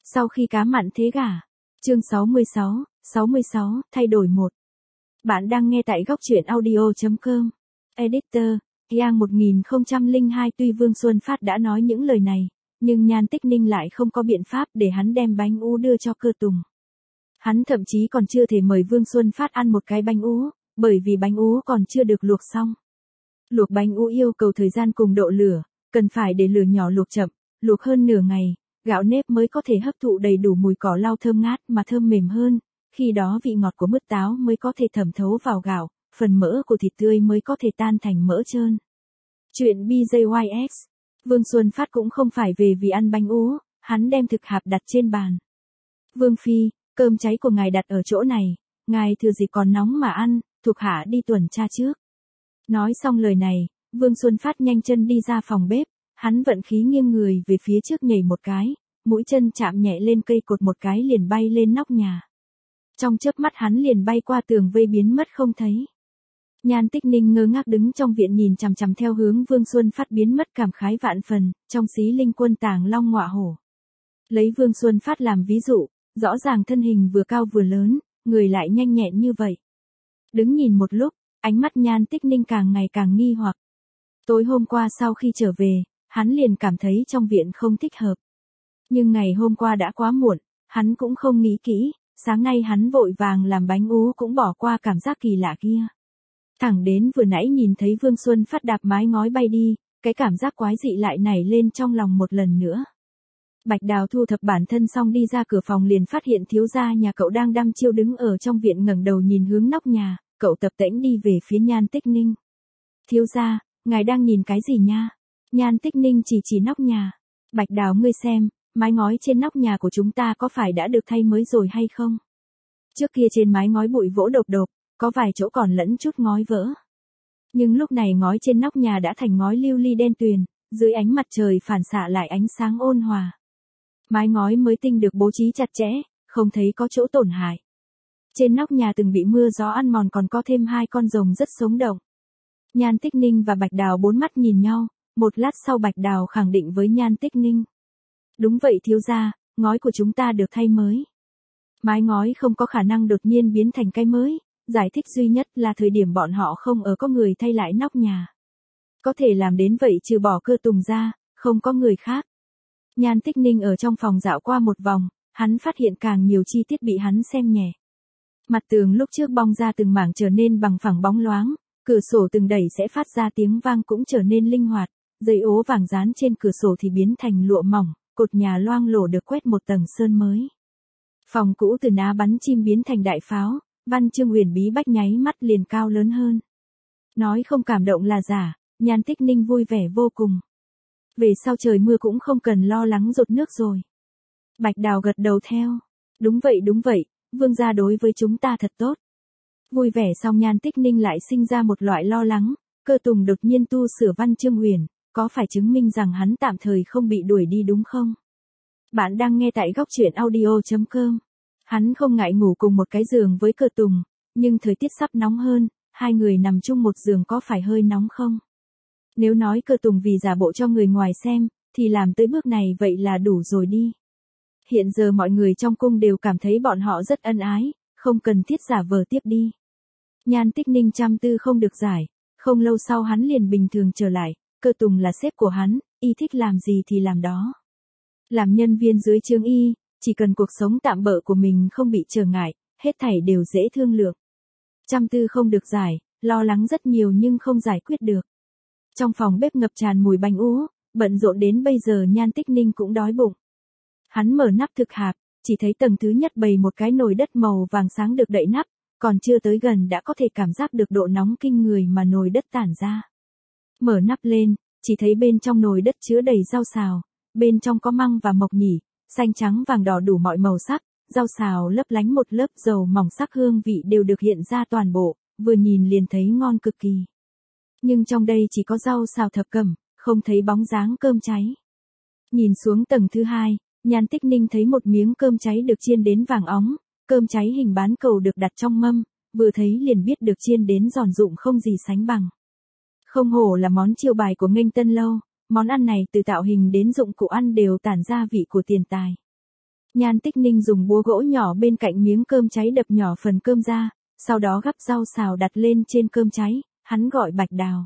Sau khi cá mặn thế gả. Chương 66, thay đổi 1. Bạn đang nghe tại góc truyện audio.com. Editor, Yang 1002. Tuy Vương Xuân Phát đã nói những lời này, nhưng Nhan Tích Ninh lại không có biện pháp để hắn đem bánh ú đưa cho Cơ Tùng. Hắn thậm chí còn chưa thể mời Vương Xuân Phát ăn một cái bánh ú, bởi vì bánh ú còn chưa được luộc xong. Luộc bánh ú yêu cầu thời gian cùng độ lửa, cần phải để lửa nhỏ luộc chậm, luộc hơn nửa ngày, gạo nếp mới có thể hấp thụ đầy đủ mùi cỏ lau thơm ngát mà thơm mềm hơn, khi đó vị ngọt của mứt táo mới có thể thẩm thấu vào gạo, phần mỡ của thịt tươi mới có thể tan thành mỡ trơn. Chuyện BJYX. Vương Xuân Phát cũng không phải về vì ăn bánh ú, hắn đem thực hạp đặt trên bàn. Vương Phi, cơm cháy của ngài đặt ở chỗ này, ngài thừa dịp còn nóng mà ăn, thuộc hạ đi tuần tra trước. Nói xong lời này, Vương Xuân Phát nhanh chân đi ra phòng bếp, hắn vận khí nghiêng người về phía trước nhảy một cái, mũi chân chạm nhẹ lên cây cột một cái liền bay lên nóc nhà. Trong chớp mắt hắn liền bay qua tường vây biến mất không thấy. Nhan Tích Ninh ngơ ngác đứng trong viện nhìn chằm chằm theo hướng Vương Xuân Phát biến mất, cảm khái vạn phần, trong xí linh quân tàng long ngọa hổ. Lấy Vương Xuân Phát làm ví dụ, rõ ràng thân hình vừa cao vừa lớn, người lại nhanh nhẹn như vậy. Đứng nhìn một lúc, ánh mắt Nhan Tích Ninh càng ngày càng nghi hoặc. Tối hôm qua sau khi trở về, hắn liền cảm thấy trong viện không thích hợp. Nhưng ngày hôm qua đã quá muộn, hắn cũng không nghĩ kỹ, sáng nay hắn vội vàng làm bánh ú cũng bỏ qua cảm giác kỳ lạ kia. Thẳng đến vừa nãy nhìn thấy Vương Xuân Phát đạp mái ngói bay đi, cái cảm giác quái dị lại nảy lên trong lòng một lần nữa. Bạch Đào thu thập bản thân xong đi ra cửa phòng liền phát hiện thiếu gia nhà cậu đang đăm chiêu đứng ở trong viện ngẩng đầu nhìn hướng nóc nhà, cậu tập tễnh đi về phía Nhan Tích Ninh. Thiếu gia, ngài đang nhìn cái gì nha? Nhan Tích Ninh chỉ nóc nhà. Bạch Đào, ngươi xem, mái ngói trên nóc nhà của chúng ta có phải đã được thay mới rồi hay không? Trước kia trên mái ngói bụi vỗ đột đột, có vài chỗ còn lẫn chút ngói vỡ. Nhưng lúc này ngói trên nóc nhà đã thành ngói lưu ly đen tuyền, dưới ánh mặt trời phản xạ lại ánh sáng ôn hòa. Mái ngói mới tinh được bố trí chặt chẽ, không thấy có chỗ tổn hại. Trên nóc nhà từng bị mưa gió ăn mòn còn có thêm 2 con rồng rất sống động. Nhan Tích Ninh và Bạch Đào bốn mắt nhìn nhau, một lát sau Bạch Đào khẳng định với Nhan Tích Ninh. Đúng vậy thiếu gia, ngói của chúng ta được thay mới. Mái ngói không có khả năng đột nhiên biến thành cái mới, giải thích duy nhất là thời điểm bọn họ không ở có người thay lại nóc nhà. Có thể làm đến vậy trừ bỏ Cơ Tùng ra, không có người khác. Nhan Tích Ninh ở trong phòng dạo qua một vòng, hắn phát hiện càng nhiều chi tiết bị hắn xem nhẹ. Mặt tường lúc trước bong ra từng mảng trở nên bằng phẳng bóng loáng, cửa sổ từng đẩy sẽ phát ra tiếng vang cũng trở nên linh hoạt, dây ố vàng dán trên cửa sổ thì biến thành lụa mỏng, cột nhà loang lổ được quét một tầng sơn mới. Phòng cũ từ ná bắn chim biến thành đại pháo, văn chương huyền bí bách nháy mắt liền cao lớn hơn. Nói không cảm động là giả, Nhan Tích Ninh vui vẻ vô cùng. Về sau trời mưa cũng không cần lo lắng dột nước rồi. Bạch Đào gật đầu theo. Đúng vậy, vương gia đối với chúng ta thật tốt. Vui vẻ xong Nhan Tích Ninh lại sinh ra một loại lo lắng, Cơ Tùng đột nhiên tu sửa văn chương huyền, có phải chứng minh rằng hắn tạm thời không bị đuổi đi đúng không? Bạn đang nghe tại góc truyện audio.com. Hắn không ngại ngủ cùng một cái giường với Cơ Tùng, nhưng thời tiết sắp nóng hơn, 2 người nằm chung một giường có phải hơi nóng không? Nếu nói Cơ Tùng vì giả bộ cho người ngoài xem, thì làm tới bước này vậy là đủ rồi đi. Hiện giờ mọi người trong cung đều cảm thấy bọn họ rất ân ái, không cần thiết giả vờ tiếp đi. Nhan Tích Ninh trăm tư không được giải, không lâu sau hắn liền bình thường trở lại, Cơ Tùng là sếp của hắn, y thích làm gì thì làm đó. Làm nhân viên dưới trướng y, chỉ cần cuộc sống tạm bợ của mình không bị trở ngại, hết thảy đều dễ thương lượng. Trăm tư không được giải, lo lắng rất nhiều nhưng không giải quyết được. Trong phòng bếp ngập tràn mùi bánh ú, bận rộn đến bây giờ Nhan Tích Ninh cũng đói bụng. Hắn mở nắp thực hạp, chỉ thấy tầng thứ nhất bày một cái nồi đất màu vàng sáng được đậy nắp, còn chưa tới gần đã có thể cảm giác được độ nóng kinh người mà nồi đất tản ra. Mở nắp lên, chỉ thấy bên trong nồi đất chứa đầy rau xào, bên trong có măng và mộc nhĩ, xanh trắng vàng đỏ đủ mọi màu sắc, rau xào lấp lánh một lớp dầu mỏng, sắc hương vị đều được hiện ra toàn bộ, vừa nhìn liền thấy ngon cực kỳ. Nhưng trong đây chỉ có rau xào thập cẩm, không thấy bóng dáng cơm cháy. Nhìn xuống tầng thứ 2, Nhan Tích Ninh thấy một miếng cơm cháy được chiên đến vàng óng, cơm cháy hình bán cầu được đặt trong mâm, vừa thấy liền biết được chiên đến giòn rụm không gì sánh bằng. Không hổ là món chiêu bài của Nghênh Tân Lâu, món ăn này từ tạo hình đến dụng cụ ăn đều tản ra vị của tiền tài. Nhan Tích Ninh dùng búa gỗ nhỏ bên cạnh miếng cơm cháy đập nhỏ phần cơm ra, sau đó gắp rau xào đặt lên trên cơm cháy, hắn gọi Bạch Đào.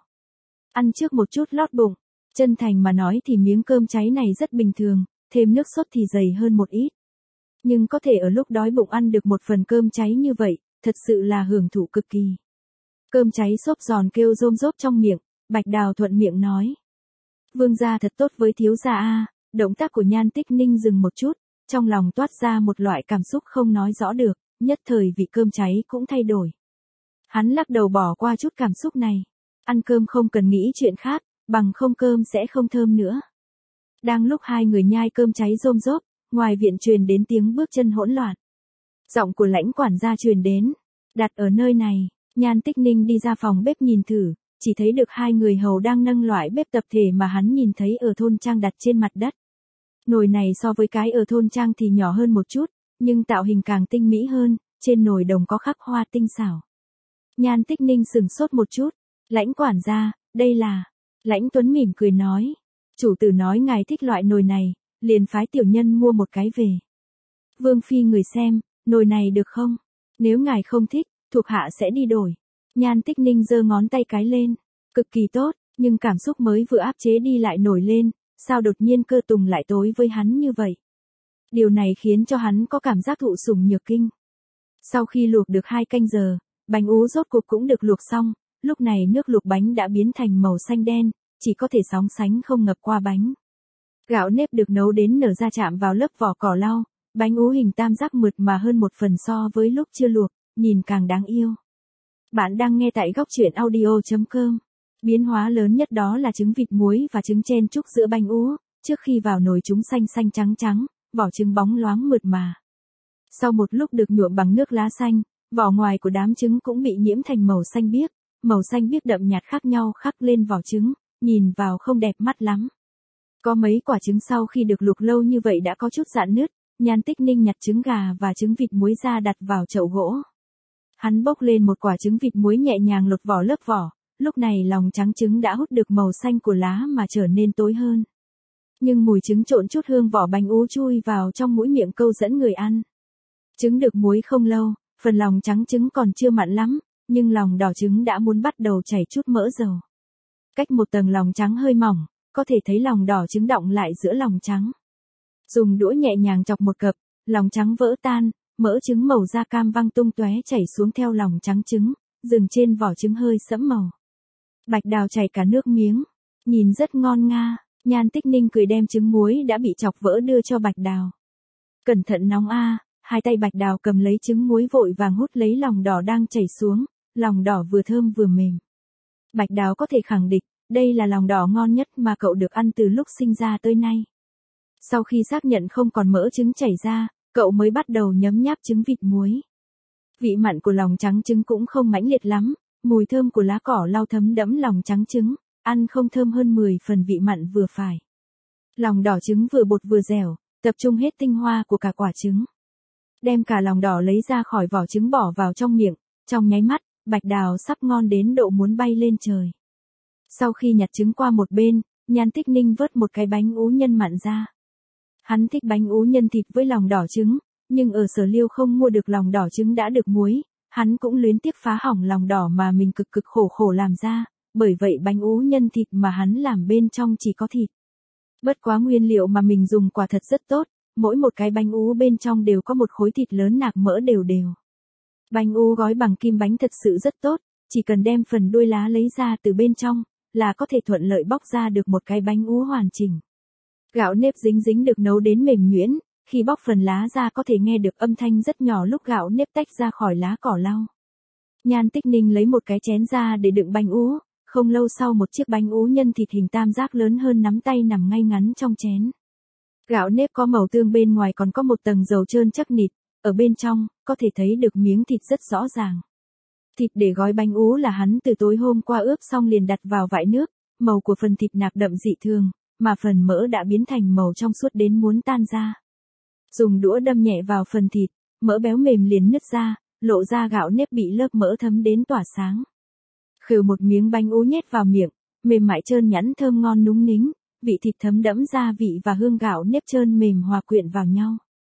Ăn trước một chút lót bụng, chân thành mà nói thì miếng cơm cháy này rất bình thường, thêm nước sốt thì dày hơn một ít. Nhưng có thể ở lúc đói bụng ăn được một phần cơm cháy như vậy, thật sự là hưởng thụ cực kỳ. Cơm cháy xốp giòn kêu rôm rốp trong miệng, Bạch Đào thuận miệng nói. Vương gia thật tốt với thiếu gia a. Động tác của Nhan Tích Ninh dừng một chút, trong lòng toát ra một loại cảm xúc không nói rõ được, nhất thời vị cơm cháy cũng thay đổi. Hắn lắc đầu bỏ qua chút cảm xúc này. Ăn cơm không cần nghĩ chuyện khác, bằng không cơm sẽ không thơm nữa. Đang lúc hai người nhai cơm cháy rôm rốp, ngoài viện truyền đến tiếng bước chân hỗn loạn. Giọng của Lãnh quản gia truyền đến. Đặt ở nơi này, Nhan Tích Ninh đi ra phòng bếp nhìn thử, chỉ thấy được hai người hầu đang nâng loại bếp tập thể mà hắn nhìn thấy ở thôn trang đặt trên mặt đất. Nồi này so với cái ở thôn trang thì nhỏ hơn một chút, nhưng tạo hình càng tinh mỹ hơn, trên nồi đồng có khắc hoa tinh xảo. Nhan Tích Ninh sửng sốt một chút. Lãnh quản gia, đây là... Lãnh Tuấn mỉm cười nói. Chủ tử nói ngài thích loại nồi này, liền phái tiểu nhân mua một cái về. Vương phi người xem, nồi này được không? Nếu ngài không thích, thuộc hạ sẽ đi đổi. Nhan Tích Ninh giơ ngón tay cái lên. Cực kỳ tốt, nhưng cảm xúc mới vừa áp chế đi lại nổi lên, sao đột nhiên cơ tùng lại tối với hắn như vậy? Điều này khiến cho hắn có cảm giác thụ sủng nhược kinh. Sau khi luộc được 2 canh giờ, bánh ú rốt cuộc cũng được luộc xong, lúc này nước luộc bánh đã biến thành màu xanh đen, chỉ có thể sóng sánh không ngập qua bánh. Gạo nếp được nấu đến nở ra chạm vào lớp vỏ cỏ lau, bánh ú hình tam giác mượt mà hơn một phần so với lúc chưa luộc, nhìn càng đáng yêu. Bạn đang nghe tại góc truyện audio.com. Biến hóa lớn nhất đó là trứng vịt muối và trứng chen chúc giữa bánh ú, trước khi vào nồi chúng xanh xanh trắng trắng, vỏ trứng bóng loáng mượt mà. Sau một lúc được nhuộm bằng nước lá xanh, vỏ ngoài của đám trứng cũng bị nhiễm thành màu xanh biếc đậm nhạt khác nhau khắc lên vỏ trứng, nhìn vào không đẹp mắt lắm. Có mấy quả trứng sau khi được luộc lâu như vậy đã có chút rạn nứt, Nhan Tích Ninh nhặt trứng gà và trứng vịt muối ra đặt vào chậu gỗ. Hắn bốc lên một quả trứng vịt muối nhẹ nhàng lột vỏ lớp vỏ, lúc này lòng trắng trứng đã hút được màu xanh của lá mà trở nên tối hơn. Nhưng mùi trứng trộn chút hương vỏ bánh ú chui vào trong mũi miệng câu dẫn người ăn. Trứng được muối không lâu, phần lòng trắng trứng còn chưa mặn lắm, nhưng lòng đỏ trứng đã muốn bắt đầu chảy chút mỡ dầu. Cách một tầng lòng trắng hơi mỏng, có thể thấy lòng đỏ trứng đọng lại giữa lòng trắng. Dùng đũa nhẹ nhàng chọc một cặp, lòng trắng vỡ tan, mỡ trứng màu da cam văng tung tóe chảy xuống theo lòng trắng trứng, dừng trên vỏ trứng hơi sẫm màu. Bạch Đào chảy cả nước miếng, nhìn rất ngon nga. Nhan Tích Ninh cười đem trứng muối đã bị chọc vỡ đưa cho Bạch Đào. Cẩn thận nóng a. Hai tay Bạch Đào cầm lấy trứng muối vội vàng hút lấy lòng đỏ đang chảy xuống, lòng đỏ vừa thơm vừa mềm. Bạch Đào có thể khẳng định, đây là lòng đỏ ngon nhất mà cậu được ăn từ lúc sinh ra tới nay. Sau khi xác nhận không còn mỡ trứng chảy ra, cậu mới bắt đầu nhấm nháp trứng vịt muối. Vị mặn của lòng trắng trứng cũng không mãnh liệt lắm, mùi thơm của lá cỏ lau thấm đẫm lòng trắng trứng, ăn không thơm hơn 10 phần vị mặn vừa phải. Lòng đỏ trứng vừa bột vừa dẻo, tập trung hết tinh hoa của cả quả trứng. Đem cả lòng đỏ lấy ra khỏi vỏ trứng bỏ vào trong miệng, trong nháy mắt, Bạch Đào sắp ngon đến độ muốn bay lên trời. Sau khi nhặt trứng qua một bên, Nhan Tích Ninh vớt một cái bánh ú nhân mặn ra. Hắn thích bánh ú nhân thịt với lòng đỏ trứng, nhưng ở Sở Liêu không mua được lòng đỏ trứng đã được muối, hắn cũng luyến tiếc phá hỏng lòng đỏ mà mình cực cực khổ khổ làm ra, bởi vậy bánh ú nhân thịt mà hắn làm bên trong chỉ có thịt. Bất quá nguyên liệu mà mình dùng quả thật rất tốt, mỗi một cái bánh ú bên trong đều có một khối thịt lớn nạc mỡ đều đều. Bánh ú gói bằng kim bánh thật sự rất tốt, chỉ cần đem phần đuôi lá lấy ra từ bên trong, là có thể thuận lợi bóc ra được một cái bánh ú hoàn chỉnh. Gạo nếp dính dính được nấu đến mềm nhuyễn, khi bóc phần lá ra có thể nghe được âm thanh rất nhỏ lúc gạo nếp tách ra khỏi lá cỏ lau. Nhan Tích Ninh lấy một cái chén ra để đựng bánh ú, không lâu sau một chiếc bánh ú nhân thịt hình tam giác lớn hơn nắm tay nằm ngay ngắn trong chén. Gạo nếp có màu tương bên ngoài còn có một tầng dầu trơn chắc nịt, ở bên trong, có thể thấy được miếng thịt rất rõ ràng. Thịt để gói bánh ú là hắn từ tối hôm qua ướp xong liền đặt vào vại nước, màu của phần thịt nạc đậm dị thường, mà phần mỡ đã biến thành màu trong suốt đến muốn tan ra. Dùng đũa đâm nhẹ vào phần thịt, mỡ béo mềm liền nứt ra, lộ ra gạo nếp bị lớp mỡ thấm đến tỏa sáng. Khều một miếng bánh ú nhét vào miệng, mềm mại trơn nhẵn thơm ngon núng nính, vị thịt thấm đẫm gia vị và hương gạo nếp trơn mềm hòa quyện vào nhau.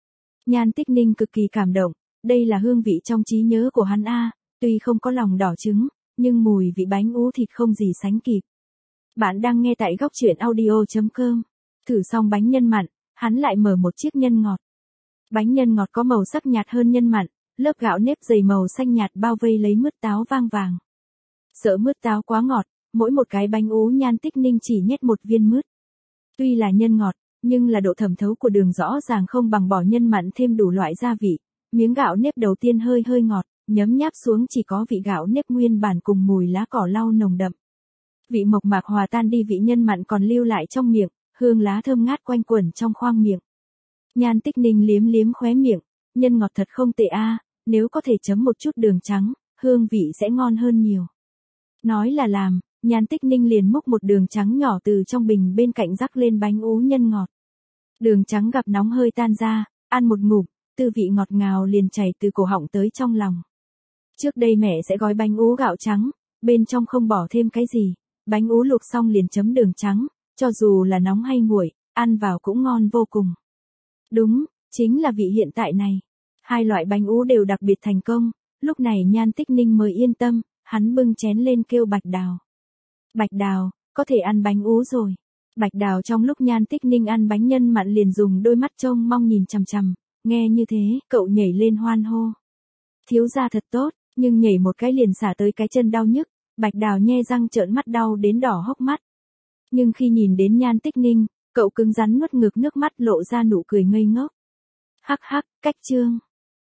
Nhan Tích Ninh cực kỳ cảm động, đây là hương vị trong trí nhớ của hắn a, tuy không có lòng đỏ trứng, nhưng mùi vị bánh ú thịt không gì sánh kịp. Bạn đang nghe tại góc truyện audio.com. Thử xong bánh nhân mặn, hắn lại mở một chiếc nhân ngọt. Bánh nhân ngọt có màu sắc nhạt hơn nhân mặn, lớp gạo nếp dày màu xanh nhạt bao vây lấy mứt táo vang vàng. Sợ mứt táo quá ngọt, mỗi một cái bánh ú Nhan Tích Ninh chỉ nhét một viên mứt. Tuy là nhân ngọt, nhưng là độ thẩm thấu của đường rõ ràng không bằng bỏ nhân mặn thêm đủ loại gia vị. Miếng gạo nếp đầu tiên hơi hơi ngọt, nhấm nháp xuống chỉ có vị gạo nếp nguyên bản cùng mùi lá cỏ lau nồng đậm. Vị mộc mạc hòa tan đi, vị nhân mặn còn lưu lại trong miệng, hương lá thơm ngát quanh quẩn trong khoang miệng. Nhan Tích Ninh liếm liếm khóe miệng, nhân ngọt thật không tệ a, nếu có thể chấm một chút đường trắng, hương vị sẽ ngon hơn nhiều. Nói là làm, Nhan Tích Ninh liền múc một đường trắng nhỏ từ trong bình bên cạnh rắc lên bánh ú nhân ngọt. Đường trắng gặp nóng hơi tan ra, ăn một ngụm, tư vị ngọt ngào liền chảy từ cổ họng tới trong lòng. Trước đây mẹ sẽ gói bánh ú gạo trắng, bên trong không bỏ thêm cái gì, bánh ú luộc xong liền chấm đường trắng, cho dù là nóng hay nguội, ăn vào cũng ngon vô cùng. Đúng, chính là vị hiện tại này. Hai loại bánh ú đều đặc biệt thành công, lúc này Nhan Tích Ninh mới yên tâm, hắn bưng chén lên kêu Bạch Đào. Bạch Đào, có thể ăn bánh ú rồi. Bạch Đào trong lúc Nhan Tích Ninh ăn bánh nhân mặn liền dùng đôi mắt trông mong nhìn chằm chằm, nghe như thế, cậu nhảy lên hoan hô. Thiếu gia thật tốt, nhưng nhảy một cái liền xả tới cái chân đau nhức, Bạch Đào nhe răng trợn mắt đau đến đỏ hốc mắt. Nhưng khi nhìn đến Nhan Tích Ninh, cậu cứng rắn nuốt ngược nước mắt lộ ra nụ cười ngây ngốc. Hắc hắc, cách chương.